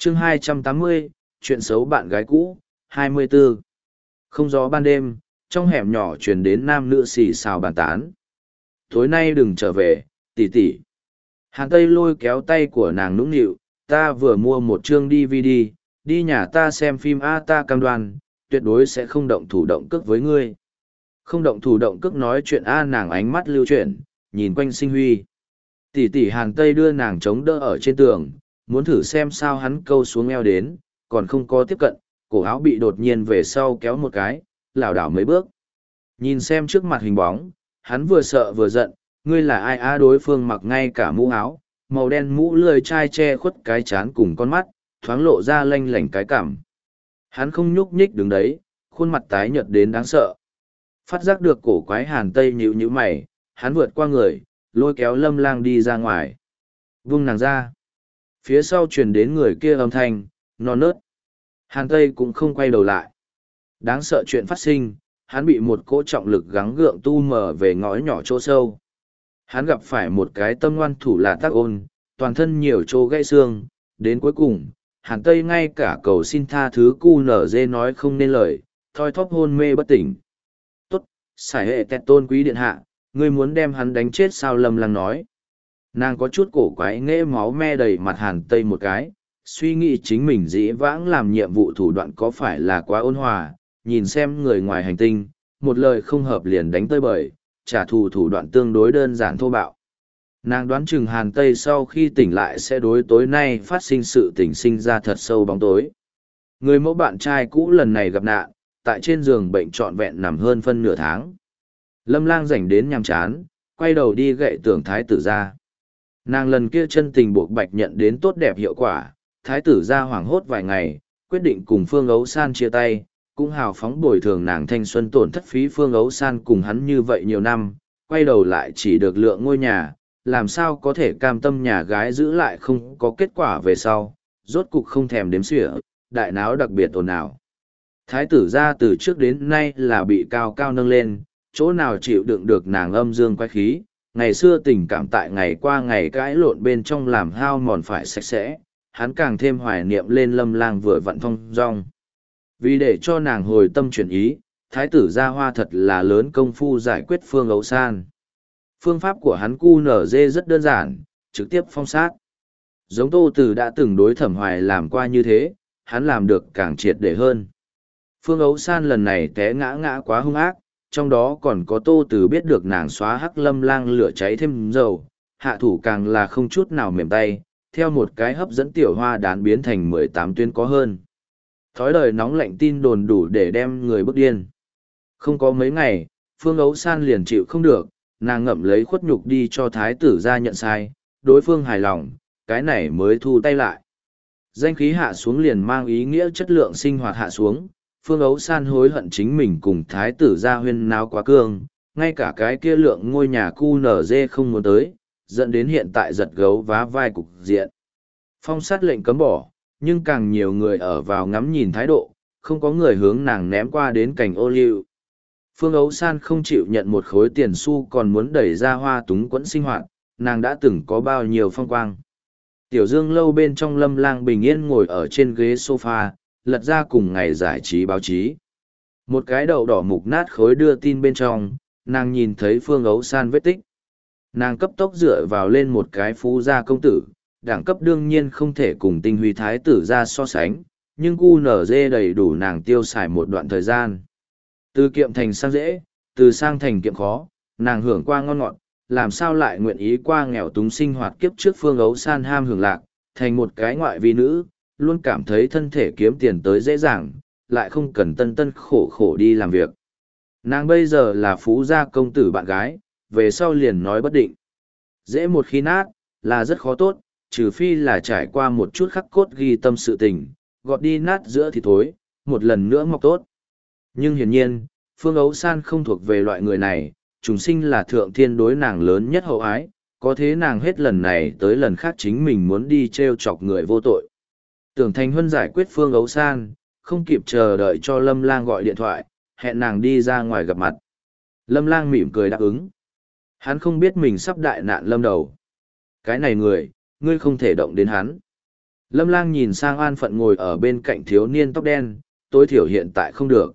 Chương 280, chuyện xấu bạn gái cũ, 24. Không gió ban đêm, trong hẻm nhỏ truyền đến nam nữ xì xào bàn tán. Tối nay đừng trở về, tỷ tỷ. Hàn Tây lôi kéo tay của nàng nũng nịu, ta vừa mua một chương DVD, đi nhà ta xem phim A, ta cam đoan, tuyệt đối sẽ không động thủ động cước với ngươi. Không động thủ động cước nói chuyện A, nàng ánh mắt lưu chuyển, nhìn quanh Sinh Huy. Tỷ tỷ Hàn Tây đưa nàng chống đỡ ở trên tường, muốn thử xem sao hắn câu xuống eo đến, còn không có tiếp cận, cổ áo bị đột nhiên về sau kéo một cái, lảo đảo mấy bước. Nhìn xem trước mặt hình bóng, hắn vừa sợ vừa giận, ngươi là ai á? Đối phương mặc ngay cả mũ áo, màu đen mũ lười chai che khuất cái chán cùng con mắt, thoáng lộ ra lanh lảnh cái cảm. Hắn không nhúc nhích đứng đấy, khuôn mặt tái nhợt đến đáng sợ. Phát giác được cổ quái Hàn Tây nhíu nhíu mày, hắn vượt qua người, lôi kéo Lâm Lang đi ra ngoài. Vung nàng ra. Phía sau truyền đến người kia âm thanh, non nớt. Hàn Tây cũng không quay đầu lại. Đáng sợ chuyện phát sinh, hắn bị một cỗ trọng lực gắng gượng tu mở về ngõ nhỏ chỗ sâu. Hắn gặp phải một cái tâm ngoan thủ là Tắc Ôn, toàn thân nhiều chỗ gãy xương, đến cuối cùng, Hàn Tây ngay cả cầu xin tha thứ cu nở dê nói không nên lời, thoi thóp hôn mê bất tỉnh. Tốt, sải hệ tẹt tôn quý điện hạ, ngươi muốn đem hắn đánh chết sao? Lâm Lang nói. Nàng có chút cổ quái nghễ máu me đầy mặt Hàn Tây một cái, suy nghĩ chính mình dĩ vãng làm nhiệm vụ thủ đoạn có phải là quá ôn hòa, nhìn xem người ngoài hành tinh, một lời không hợp liền đánh tơi bời, trả thù thủ đoạn tương đối đơn giản thô bạo. Nàng đoán chừng Hàn Tây sau khi tỉnh lại sẽ đối tối nay phát sinh sự tỉnh sinh ra thật sâu bóng tối. Người mẫu bạn trai cũ lần này gặp nạn, tại trên giường bệnh trọn vẹn nằm hơn phân nửa tháng. Lâm Lang rảnh đến nhàm chán, quay đầu đi gậy tưởng thái tử ra. Nàng lần kia chân tình buộc bạch nhận đến tốt đẹp hiệu quả, thái tử ra hoảng hốt vài ngày, quyết định cùng Phương Ấu San chia tay, cũng hào phóng bồi thường nàng thanh xuân tổn thất phí. Phương Ấu San cùng hắn như vậy nhiều năm, quay đầu lại chỉ được lượng ngôi nhà, làm sao có thể cam tâm nhà gái giữ lại không có kết quả về sau, rốt cục không thèm đếm xỉa, đại náo đặc biệt ồn ào. Thái tử ra từ trước đến nay là bị cao cao nâng lên, chỗ nào chịu đựng được nàng âm dương quái khí, ngày xưa tình cảm tại ngày qua ngày cãi lộn bên trong làm hao mòn phải sạch sẽ, hắn càng thêm hoài niệm lên Lâm Lang vừa vặn thong dong. Vì để cho nàng hồi tâm chuyển ý, thái tử gia hoa thật là lớn công phu giải quyết Phương Ấu San. Phương pháp của hắn cu nở dê rất đơn giản, trực tiếp phong sát. Giống Tô Từ đã từng đối Thẩm Hoài làm qua như thế, hắn làm được càng triệt để hơn. Phương Ấu San lần này té ngã quá hung ác, trong đó còn có Tô Từ biết được nàng xóa hắc Lâm Lang lửa cháy thêm dầu, hạ thủ càng là không chút nào mềm tay, theo một cái hấp dẫn tiểu hoa đán biến thành 18 tuyến có hơn. Thói đời nóng lạnh tin đồn đủ để đem người bức điên. Không có mấy ngày, Phương Ấu San liền chịu không được, nàng ngậm lấy khuất nhục đi cho thái tử ra nhận sai, đối phương hài lòng, cái này mới thu tay lại. Danh khí hạ xuống liền mang ý nghĩa chất lượng sinh hoạt hạ xuống, Phương Ấu San hối hận chính mình cùng thái tử ra huyên náo quá cương, ngay cả cái kia lượng ngôi nhà cu nở dê không muốn tới, dẫn đến hiện tại giật gấu vá vai cục diện. Phong sát lệnh cấm bỏ, nhưng càng nhiều người ở vào ngắm nhìn thái độ, không có người hướng nàng ném qua đến cành ô liu. Phương Ấu San không chịu nhận một khối tiền xu còn muốn đẩy ra hoa túng quẫn sinh hoạt, nàng đã từng có bao nhiêu phong quang. Tiểu Dương lâu bên trong Lâm Lang bình yên ngồi ở trên ghế sofa, lật ra cùng ngày giải trí báo chí. Một cái đậu đỏ mục nát khối đưa tin bên trong, nàng nhìn thấy Phương Ấu San vết tích. Nàng cấp tốc dựa vào lên một cái phú gia công tử, đẳng cấp đương nhiên không thể cùng tinh huy thái tử ra so sánh, nhưng QNZ đầy đủ nàng tiêu xài một đoạn thời gian. Từ kiệm thành sang dễ, từ sang thành kiệm khó, nàng hưởng qua ngon ngọt, làm sao lại nguyện ý qua nghèo túng sinh hoạt kiếp trước. Phương Ấu San ham hưởng lạc, thành một cái ngoại vi nữ, luôn cảm thấy thân thể kiếm tiền tới dễ dàng, lại không cần tân tân khổ khổ đi làm việc. Nàng bây giờ là phú gia công tử bạn gái, về sau liền nói bất định. Dễ một khi nát, là rất khó tốt, trừ phi là trải qua một chút khắc cốt ghi tâm sự tình, gọt đi nát giữa thì thối, một lần nữa mọc tốt. Nhưng hiển nhiên, Phương Ấu San không thuộc về loại người này, trùng sinh là thượng thiên đối nàng lớn nhất hậu ái, có thế nàng hết lần này tới lần khác chính mình muốn đi treo chọc người vô tội. Tưởng Thành Huân giải quyết Phương Ấu San, không kịp chờ đợi cho Lâm Lang gọi điện thoại, hẹn nàng đi ra ngoài gặp mặt. Lâm Lang mỉm cười đáp ứng. Hắn không biết mình sắp đại nạn lâm đầu. Cái này người, ngươi không thể động đến hắn. Lâm Lang nhìn sang An Phận ngồi ở bên cạnh thiếu niên tóc đen, tối thiểu hiện tại không được.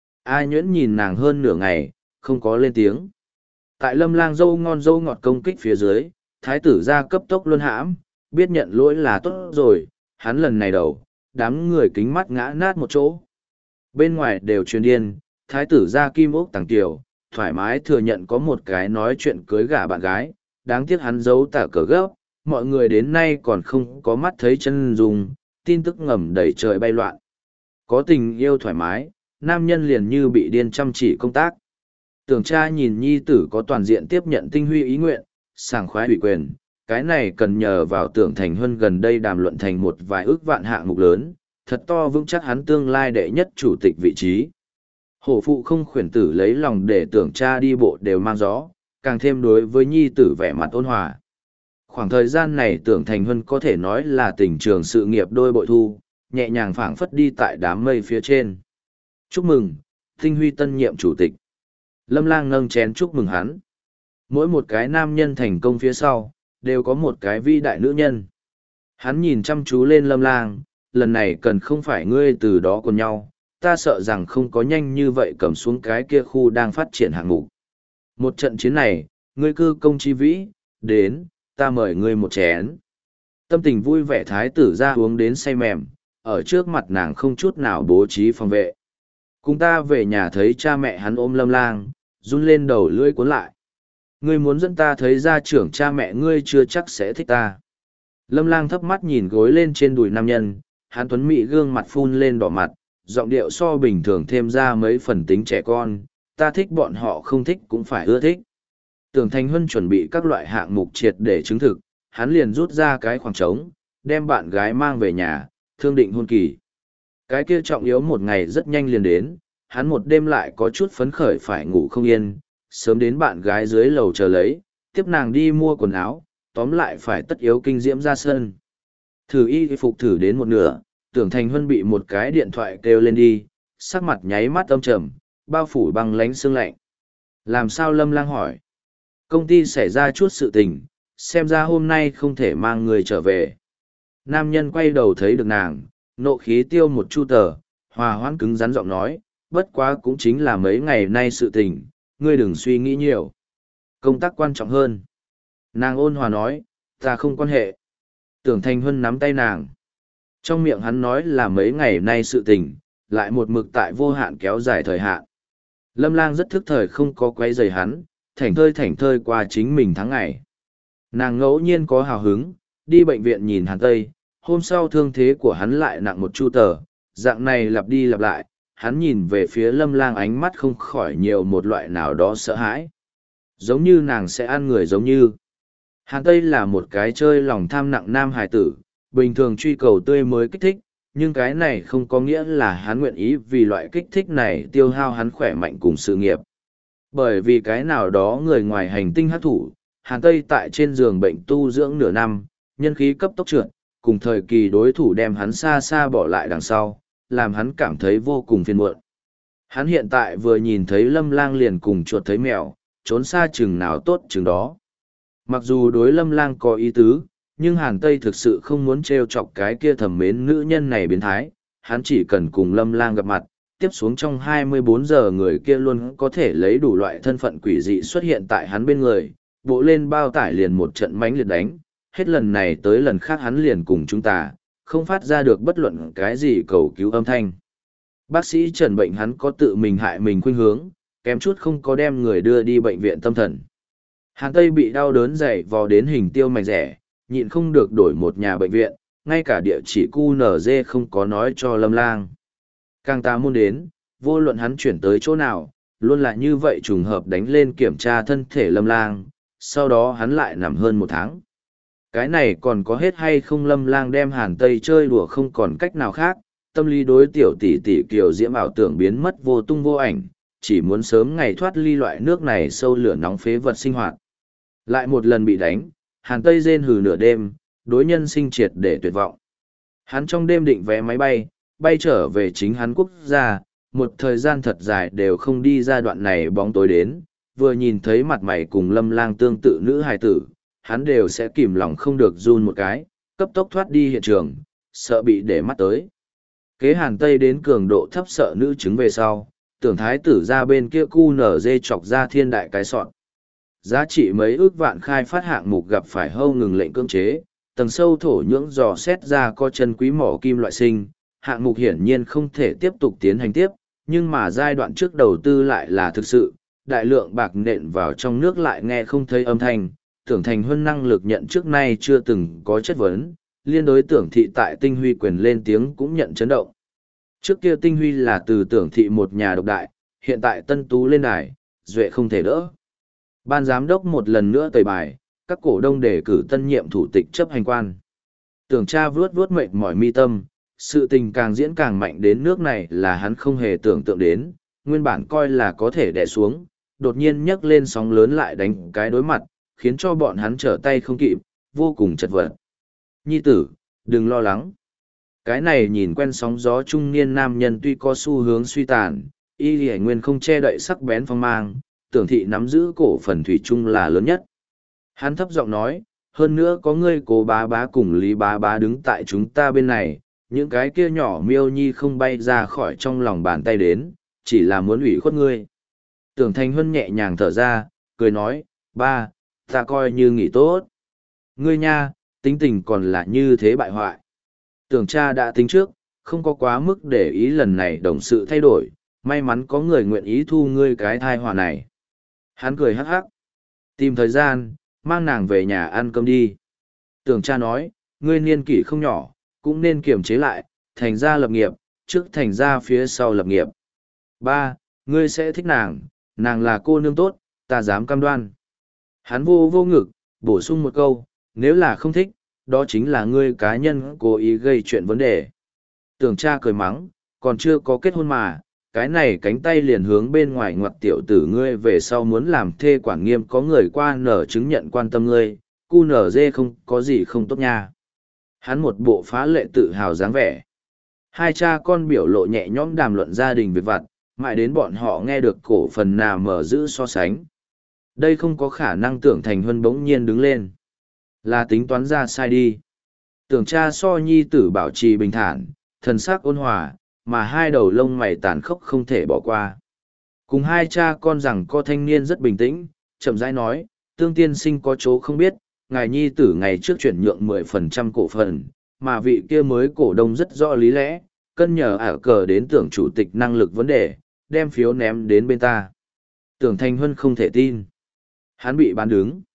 A Nhuyễn nhìn nàng hơn nửa ngày, không có lên tiếng. Tại Lâm Lang dâu ngon dâu ngọt công kích phía dưới, thái tử ra cấp tốc luân hãm, biết nhận lỗi là tốt rồi, hắn lần này đầu, đám người kính mắt ngã nát một chỗ. Bên ngoài đều truyền điên, thái tử ra kim ốc tàng tiểu, thoải mái thừa nhận có một cái nói chuyện cưới gả bạn gái, đáng tiếc hắn giấu tả cờ gấp, mọi người đến nay còn không có mắt thấy chân dùng, tin tức ngầm đầy trời bay loạn. Có tình yêu thoải mái, nam nhân liền như bị điên chăm chỉ công tác. Tưởng cha nhìn nhi tử có toàn diện tiếp nhận tinh huy ý nguyện, sảng khoái ủy quyền, cái này cần nhờ vào Tưởng Thành Huân gần đây đàm luận thành một vài ước vạn hạng mục lớn, thật to vững chắc hắn tương lai đệ nhất chủ tịch vị trí. Hổ phụ không khuyển tử lấy lòng để Tưởng cha đi bộ đều mang gió, càng thêm đối với nhi tử vẻ mặt ôn hòa. Khoảng thời gian này Tưởng Thành Huân có thể nói là tình trường sự nghiệp đôi bội thu, nhẹ nhàng phảng phất đi tại đám mây phía trên. Chúc mừng, tinh huy tân nhiệm chủ tịch. Lâm Lang nâng chén chúc mừng hắn. Mỗi một cái nam nhân thành công phía sau, đều có một cái vĩ đại nữ nhân. Hắn nhìn chăm chú lên Lâm Lang, lần này cần không phải ngươi từ đó còn nhau, ta sợ rằng không có nhanh như vậy cầm xuống cái kia khu đang phát triển hạng mục. Một trận chiến này, ngươi cư công chi vĩ, đến, ta mời ngươi một chén. Tâm tình vui vẻ thái tử ra uống đến say mềm, ở trước mặt nàng không chút nào bố trí phòng vệ. Cùng ta về nhà thấy cha mẹ hắn ôm Lâm Lang, run lên đầu lưỡi cuốn lại. Ngươi muốn dẫn ta thấy gia trưởng cha mẹ ngươi chưa chắc sẽ thích ta. Lâm Lang thấp mắt nhìn gối lên trên đùi nam nhân, hắn tuấn mỹ gương mặt phun lên đỏ mặt, giọng điệu so bình thường thêm ra mấy phần tính trẻ con, ta thích bọn họ không thích cũng phải ưa thích. Tưởng Thành Huân chuẩn bị các loại hạng mục triệt để chứng thực, hắn liền rút ra cái khoảng trống, đem bạn gái mang về nhà, thương định hôn kỳ. Cái kia trọng yếu một ngày rất nhanh liền đến, hắn một đêm lại có chút phấn khởi phải ngủ không yên, sớm đến bạn gái dưới lầu chờ lấy, tiếp nàng đi mua quần áo, tóm lại phải tất yếu kinh diễm ra sân. Thử y phục thử đến một nửa, Tưởng Thành Huân bị một cái điện thoại kêu lên đi, sắc mặt nháy mắt âm trầm, bao phủ băng lánh sương lạnh. Làm sao Lâm Lang hỏi? Công ty xảy ra chút sự tình, xem ra hôm nay không thể mang người trở về. Nam nhân quay đầu thấy được nàng, nộ khí tiêu một chu tờ, hòa hoãn cứng rắn giọng nói, bất quá cũng chính là mấy ngày nay sự tình, ngươi đừng suy nghĩ nhiều. Công tác quan trọng hơn. Nàng ôn hòa nói, ta không quan hệ. Tưởng Thành Huân nắm tay nàng. Trong miệng hắn nói là mấy ngày nay sự tình, lại một mực tại vô hạn kéo dài thời hạn. Lâm Lang rất thức thời không có quấy rầy hắn, thảnh thơi qua chính mình tháng ngày. Nàng ngẫu nhiên có hào hứng, đi bệnh viện nhìn Hàn Tây, hôm sau thương thế của hắn lại nặng một chu tờ, dạng này lặp đi lặp lại, hắn nhìn về phía Lâm Lang ánh mắt không khỏi nhiều một loại nào đó sợ hãi. Giống như nàng sẽ ăn người giống như. Hàn Tây là một cái chơi lòng tham nặng nam hài tử, bình thường truy cầu tươi mới kích thích, nhưng cái này không có nghĩa là hắn nguyện ý vì loại kích thích này tiêu hao hắn khỏe mạnh cùng sự nghiệp. Bởi vì cái nào đó người ngoài hành tinh hắc thủ, Hàn Tây tại trên giường bệnh tu dưỡng nửa năm, nhân khí cấp tốc trượt, cùng thời kỳ đối thủ đem hắn xa xa bỏ lại đằng sau, làm hắn cảm thấy vô cùng phiền muộn. Hắn hiện tại vừa nhìn thấy Lâm Lang liền cùng chuột thấy mèo, trốn xa chừng nào tốt chừng đó. Mặc dù đối Lâm Lang có ý tứ, nhưng Hàn Tây thực sự không muốn trêu chọc cái kia thầm mến nữ nhân này biến thái, hắn chỉ cần cùng Lâm Lang gặp mặt, tiếp xuống trong 24 giờ người kia luôn có thể lấy đủ loại thân phận quỷ dị xuất hiện tại hắn bên người, bộ lên bao tải liền một trận mánh liệt đánh, hết lần này tới lần khác hắn liền cùng chúng ta, không phát ra được bất luận cái gì cầu cứu âm thanh. Bác sĩ chẩn bệnh hắn có tự mình hại mình khuynh hướng, kém chút không có đem người đưa đi bệnh viện tâm thần. Hàn Tây bị đau đớn dày vò đến hình tiêu mạch rẻ, nhịn không được đổi một nhà bệnh viện, ngay cả địa chỉ QNZ không có nói cho Lâm Lang. Càng ta muốn đến, vô luận hắn chuyển tới chỗ nào, luôn là như vậy trùng hợp đánh lên kiểm tra thân thể Lâm Lang, sau đó hắn lại nằm hơn một tháng. Cái này còn có hết hay không? Lâm Lang đem Hàn Tây chơi đùa không còn cách nào khác, tâm lý đối tiểu tỷ tỷ kiều diễm ảo tưởng biến mất vô tung vô ảnh, chỉ muốn sớm ngày thoát ly loại nước này sâu lửa nóng phế vật sinh hoạt. Lại một lần bị đánh, Hàn Tây rên hừ nửa đêm, đối nhân sinh triệt để tuyệt vọng. Hắn trong đêm định vé máy bay, bay trở về chính hắn quốc gia, một thời gian thật dài đều không đi ra đoạn này bóng tối đến, vừa nhìn thấy mặt mày cùng Lâm Lang tương tự nữ hài tử, hắn đều sẽ kìm lòng không được run một cái, cấp tốc thoát đi hiện trường, sợ bị để mắt tới. Kế Hàn Tây đến cường độ thấp sợ nữ chứng về sau, tưởng thái tử ra bên kia cu nở dê chọc ra thiên đại cái sọn. Giá trị mấy ước vạn khai phát hạng mục gặp phải hâu ngừng lệnh cưỡng chế, tầng sâu thổ nhưỡng dò xét ra có chân quý mỏ kim loại sinh, hạng mục hiển nhiên không thể tiếp tục tiến hành tiếp, nhưng mà giai đoạn trước đầu tư lại là thực sự, đại lượng bạc nện vào trong nước lại nghe không thấy âm thanh, tưởng thành hơn năng lực nhận trước nay chưa từng có chất vấn, liên đối tưởng thị tại tinh huy quyền lên tiếng cũng nhận chấn động. Trước kia tinh huy là từ tưởng thị một nhà độc đại, hiện tại tân tú lên đài, duệ không thể đỡ. Ban giám đốc một lần nữa tẩy bài, các cổ đông đề cử tân nhiệm thủ tịch chấp hành quan. Tưởng cha vuốt vuốt mệt mỏi mi tâm, sự tình càng diễn càng mạnh đến nước này là hắn không hề tưởng tượng đến, nguyên bản coi là có thể đè xuống, đột nhiên nhấc lên sóng lớn lại đánh cái đối mặt, khiến cho bọn hắn trở tay không kịp, vô cùng chật vật. Nhi tử, đừng lo lắng. Cái này nhìn quen sóng gió trung niên nam nhân tuy có xu hướng suy tàn, y lì nguyên không che đậy sắc bén phong mang, tưởng thị nắm giữ cổ phần thủy chung là lớn nhất. Hắn thấp giọng nói, hơn nữa có ngươi cố bá bá cùng Lý bá bá đứng tại chúng ta bên này, những cái kia nhỏ miêu nhi không bay ra khỏi trong lòng bàn tay đến, chỉ là muốn ủy khuất ngươi. Tưởng Thành Huân nhẹ nhàng thở ra, cười nói, ba, ta coi như nghỉ tốt. Ngươi nha, tính tình còn là như thế bại hoại. Tưởng cha đã tính trước, không có quá mức để ý lần này đồng sự thay đổi, may mắn có người nguyện ý thu ngươi cái thai họa này. Hắn cười hắc hắc. Tìm thời gian, mang nàng về nhà ăn cơm đi. Tưởng cha nói, ngươi niên kỷ không nhỏ, cũng nên kiềm chế lại, thành ra lập nghiệp, trước thành ra phía sau lập nghiệp. Ba, ngươi sẽ thích nàng, nàng là cô nương tốt, ta dám cam đoan. Hắn vô vô ngực, bổ sung một câu, nếu là không thích, đó chính là ngươi cá nhân cố ý gây chuyện vấn đề. Tưởng cha cười mắng, còn chưa có kết hôn mà, cái này cánh tay liền hướng bên ngoài ngoặt tiểu tử ngươi về sau muốn làm thê quản nghiêm có người qua nở chứng nhận quan tâm ngươi, cu nở dê không có gì không tốt nha. Hắn một bộ phá lệ tự hào dáng vẻ. Hai cha con biểu lộ nhẹ nhõm đàm luận gia đình việc vặt, mãi đến bọn họ nghe được cổ phần nào mở giữ so sánh. Đây không có khả năng Tưởng Thành Huân bỗng nhiên đứng lên. Là tính toán ra sai đi. Tưởng cha so nhi tử bảo trì bình thản, thần sắc ôn hòa, mà hai đầu lông mày tàn khốc không thể bỏ qua. Cùng hai cha con rằng co thanh niên rất bình tĩnh, chậm rãi nói, Tương tiên sinh có chỗ không biết, ngài nhi tử ngày trước chuyển nhượng 10% cổ phần, mà vị kia mới cổ đông rất rõ lý lẽ, cân nhờ ả cờ đến tưởng chủ tịch năng lực vấn đề, đem phiếu ném đến bên ta. Tưởng Thành Huân không thể tin. Hắn bị bán đứng.